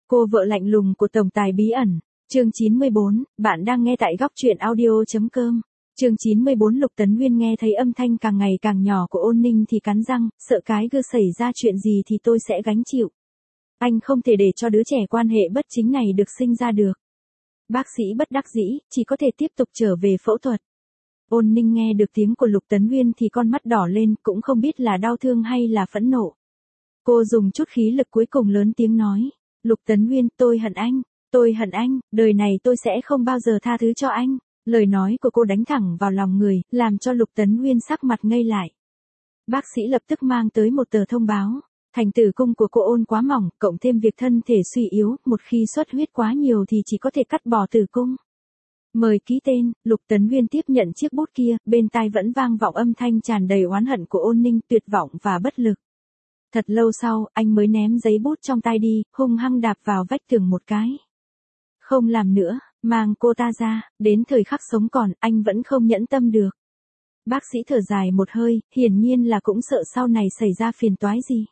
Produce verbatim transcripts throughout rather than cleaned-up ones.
Cô vợ lạnh lùng của tổng tài bí ẩn. Chương chín mươi bốn, bạn đang nghe tại góc truyện audio.com. Chương chín mươi bốn Lục Tấn Nguyên nghe thấy âm thanh càng ngày càng nhỏ của Ôn Ninh thì cắn răng, sợ cái gư xảy ra chuyện gì thì tôi sẽ gánh chịu. Anh không thể để cho đứa trẻ quan hệ bất chính này được sinh ra được. Bác sĩ bất đắc dĩ, chỉ có thể tiếp tục trở về phẫu thuật. Ôn Ninh nghe được tiếng của Lục Tấn Nguyên thì con mắt đỏ lên, cũng không biết là đau thương hay là phẫn nộ. Cô dùng chút khí lực cuối cùng lớn tiếng nói, Lục Tấn Nguyên, tôi hận anh, tôi hận anh, đời này tôi sẽ không bao giờ tha thứ cho anh. Lời nói của cô đánh thẳng vào lòng người, làm cho Lục Tấn Nguyên sắc mặt ngây lại. Bác sĩ lập tức mang tới một tờ thông báo. Thành tử cung của cô Ôn quá mỏng, cộng thêm việc thân thể suy yếu, một khi xuất huyết quá nhiều thì chỉ có thể cắt bỏ tử cung. Mời ký tên. Lục Tấn Nguyên tiếp nhận chiếc bút kia, bên tai vẫn vang vọng âm thanh tràn đầy oán hận của Ôn Ninh, tuyệt vọng và bất lực. Thật lâu sau, anh mới ném giấy bút trong tay đi, hung hăng đạp vào vách tường một cái. Không làm nữa, mang cô ta ra, đến thời khắc sống còn, anh vẫn không nhẫn tâm được. Bác sĩ thở dài một hơi, hiển nhiên là cũng sợ sau này xảy ra phiền toái gì.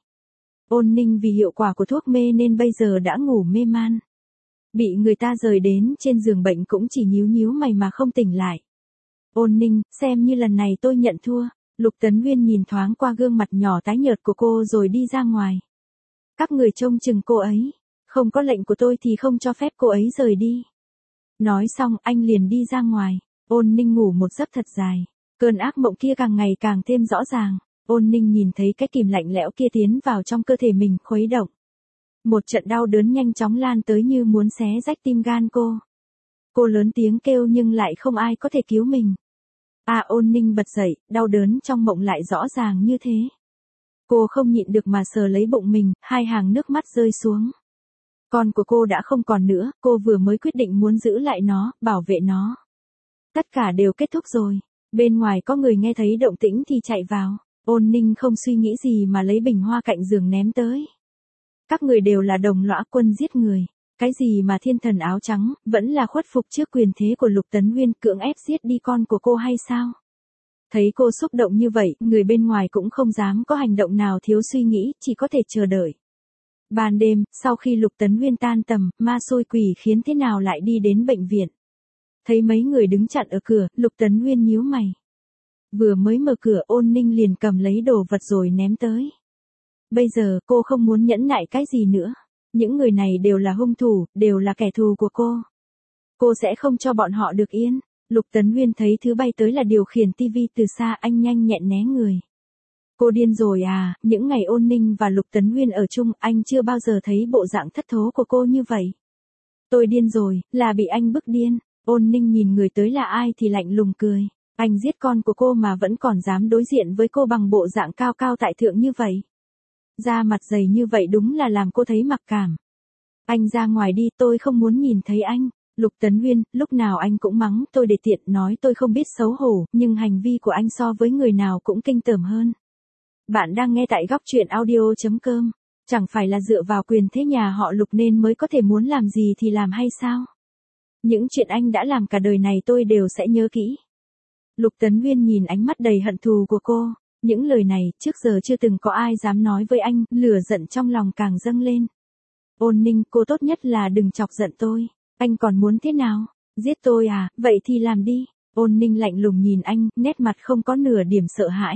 Ôn Ninh vì hiệu quả của thuốc mê nên bây giờ đã ngủ mê man. Bị người ta rời đến trên giường bệnh cũng chỉ nhíu nhíu mày mà không tỉnh lại. Ôn Ninh, xem như lần này tôi nhận thua. Lục Tấn Nguyên nhìn thoáng qua gương mặt nhỏ tái nhợt của cô rồi đi ra ngoài. Các người trông chừng cô ấy. Không có lệnh của tôi thì không cho phép cô ấy rời đi. Nói xong anh liền đi ra ngoài. Ôn Ninh ngủ một giấc thật dài. Cơn ác mộng kia càng ngày càng thêm rõ ràng. Ôn Ninh nhìn thấy cái kìm lạnh lẽo kia tiến vào trong cơ thể mình, khuấy động. Một trận đau đớn nhanh chóng lan tới như muốn xé rách tim gan cô. Cô lớn tiếng kêu nhưng lại không ai có thể cứu mình. À, Ôn Ninh bật dậy, đau đớn trong mộng lại rõ ràng như thế. Cô không nhịn được mà sờ lấy bụng mình, hai hàng nước mắt rơi xuống. Con của cô đã không còn nữa, cô vừa mới quyết định muốn giữ lại nó, bảo vệ nó. Tất cả đều kết thúc rồi. Bên ngoài có người nghe thấy động tĩnh thì chạy vào. Ôn Ninh không suy nghĩ gì mà lấy bình hoa cạnh giường ném tới. Các người đều là đồng lõa quân giết người. Cái gì mà thiên thần áo trắng, vẫn là khuất phục trước quyền thế của Lục Tấn Nguyên, cưỡng ép giết đi con của cô hay sao? Thấy cô xúc động như vậy, người bên ngoài cũng không dám có hành động nào thiếu suy nghĩ, chỉ có thể chờ đợi. Ban đêm, sau khi Lục Tấn Nguyên tan tầm, ma xôi quỷ khiến thế nào lại đi đến bệnh viện. Thấy mấy người đứng chặn ở cửa, Lục Tấn Nguyên nhíu mày. Vừa mới mở cửa, Ôn Ninh liền cầm lấy đồ vật rồi ném tới. Bây giờ, cô không muốn nhẫn nại cái gì nữa. Những người này đều là hung thủ, đều là kẻ thù của cô. Cô sẽ không cho bọn họ được yên. Lục Tấn Nguyên thấy thứ bay tới là điều khiển tivi từ xa, anh nhanh nhẹn né người. Cô điên rồi à, những ngày Ôn Ninh và Lục Tấn Nguyên ở chung, anh chưa bao giờ thấy bộ dạng thất thố của cô như vậy. Tôi điên rồi, là bị anh bức điên. Ôn Ninh nhìn người tới là ai thì lạnh lùng cười. Anh giết con của cô mà vẫn còn dám đối diện với cô bằng bộ dạng cao cao tại thượng như vậy. Da mặt dày như vậy đúng là làm cô thấy mặc cảm. Anh ra ngoài đi, tôi không muốn nhìn thấy anh. Lục Tấn Nguyên, lúc nào anh cũng mắng tôi để tiện, nói tôi không biết xấu hổ, nhưng hành vi của anh so với người nào cũng kinh tởm hơn. Bạn đang nghe tại góc truyện audio.com. Chẳng phải là dựa vào quyền thế nhà họ Lục nên mới có thể muốn làm gì thì làm hay sao? Những chuyện anh đã làm cả đời này tôi đều sẽ nhớ kỹ. Lục Tấn Nguyên nhìn ánh mắt đầy hận thù của cô. Những lời này, trước giờ chưa từng có ai dám nói với anh, lửa giận trong lòng càng dâng lên. Ôn Ninh, cô tốt nhất là đừng chọc giận tôi. Anh còn muốn thế nào? Giết tôi à, vậy thì làm đi. Ôn Ninh lạnh lùng nhìn anh, nét mặt không có nửa điểm sợ hãi.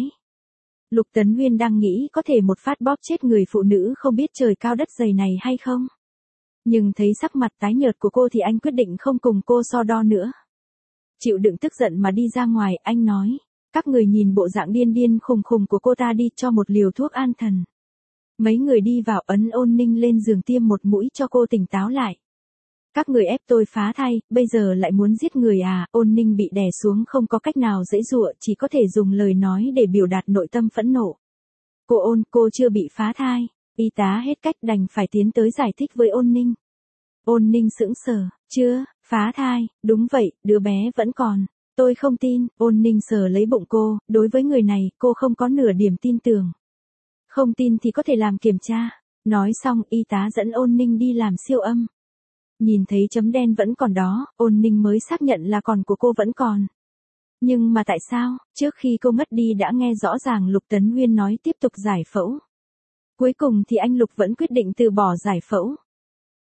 Lục Tấn Nguyên đang nghĩ có thể một phát bóp chết người phụ nữ không biết trời cao đất dày này hay không. Nhưng thấy sắc mặt tái nhợt của cô thì anh quyết định không cùng cô so đo nữa. Chịu đựng tức giận mà đi ra ngoài, anh nói. Các người nhìn bộ dạng điên điên khùng khùng của cô ta đi, cho một liều thuốc an thần. Mấy người đi vào ấn Ôn Ninh lên giường tiêm một mũi cho cô tỉnh táo lại. Các người ép tôi phá thai, bây giờ lại muốn giết người à? Ôn Ninh bị đè xuống không có cách nào giãy giụa, chỉ có thể dùng lời nói để biểu đạt nội tâm phẫn nộ. Cô Ôn, cô chưa bị phá thai. Y tá hết cách đành phải tiến tới giải thích với Ôn Ninh. Ôn Ninh sững sờ, chưa, phá thai, đúng vậy, đứa bé vẫn còn. Tôi không tin. Ôn Ninh sờ lấy bụng cô, đối với người này, cô không có nửa điểm tin tưởng. Không tin thì có thể làm kiểm tra. Nói xong, y tá dẫn Ôn Ninh đi làm siêu âm. Nhìn thấy chấm đen vẫn còn đó, Ôn Ninh mới xác nhận là con của cô vẫn còn. Nhưng mà tại sao, trước khi cô ngất đi đã nghe rõ ràng Lục Tấn Nguyên nói tiếp tục giải phẫu. Cuối cùng thì anh Lục vẫn quyết định từ bỏ giải phẫu.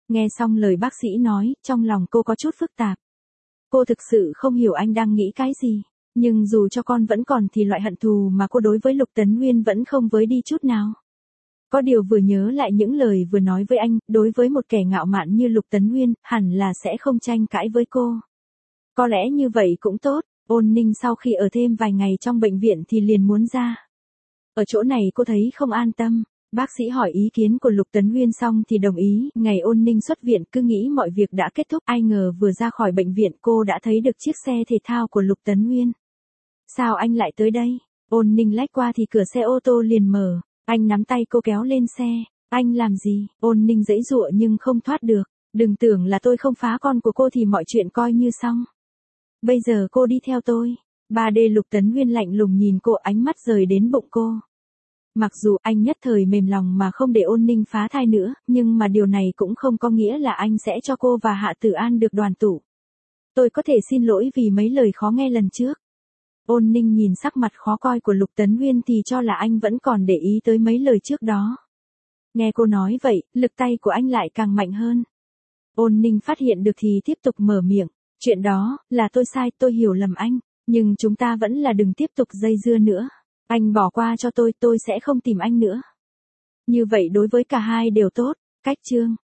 Nghe xong lời bác sĩ nói, trong lòng cô có chút phức tạp. Cô thực sự không hiểu anh đang nghĩ cái gì. Nhưng dù cho con vẫn còn thì loại hận thù mà cô đối với Lục Tấn Nguyên vẫn không với đi chút nào. Có điều vừa nhớ lại những lời vừa nói với anh, đối với một kẻ ngạo mạn như Lục Tấn Nguyên, hẳn là sẽ không tranh cãi với cô. Có lẽ như vậy cũng tốt. Ôn Ninh sau khi ở thêm vài ngày trong bệnh viện thì liền muốn ra. Ở chỗ này cô thấy không an tâm. Bác sĩ hỏi ý kiến của Lục Tấn Nguyên xong thì đồng ý. Ngày Ôn Ninh xuất viện cứ nghĩ mọi việc đã kết thúc. Ai ngờ vừa ra khỏi bệnh viện cô đã thấy được chiếc xe thể thao của Lục Tấn Nguyên. Sao anh lại tới đây? Ôn Ninh lách qua thì cửa xe ô tô liền mở. Anh nắm tay cô kéo lên xe. Anh làm gì? Ôn Ninh giãy giụa nhưng không thoát được. Đừng tưởng là tôi không phá con của cô thì mọi chuyện coi như xong. Bây giờ cô đi theo tôi. ba D Lục Tấn Nguyên lạnh lùng nhìn cô, ánh mắt rời đến bụng cô. Mặc dù anh nhất thời mềm lòng mà không để Ôn Ninh phá thai nữa, nhưng mà điều này cũng không có nghĩa là anh sẽ cho cô và Hạ Tử An được đoàn tụ. Tôi có thể xin lỗi vì mấy lời khó nghe lần trước. Ôn Ninh nhìn sắc mặt khó coi của Lục Tấn Nguyên thì cho là anh vẫn còn để ý tới mấy lời trước đó. Nghe cô nói vậy, lực tay của anh lại càng mạnh hơn. Ôn Ninh phát hiện được thì tiếp tục mở miệng. Chuyện đó, là tôi sai, tôi hiểu lầm anh. Nhưng chúng ta vẫn là đừng tiếp tục dây dưa nữa. Anh bỏ qua cho tôi, tôi sẽ không tìm anh nữa. Như vậy đối với cả hai đều tốt. Cách chương.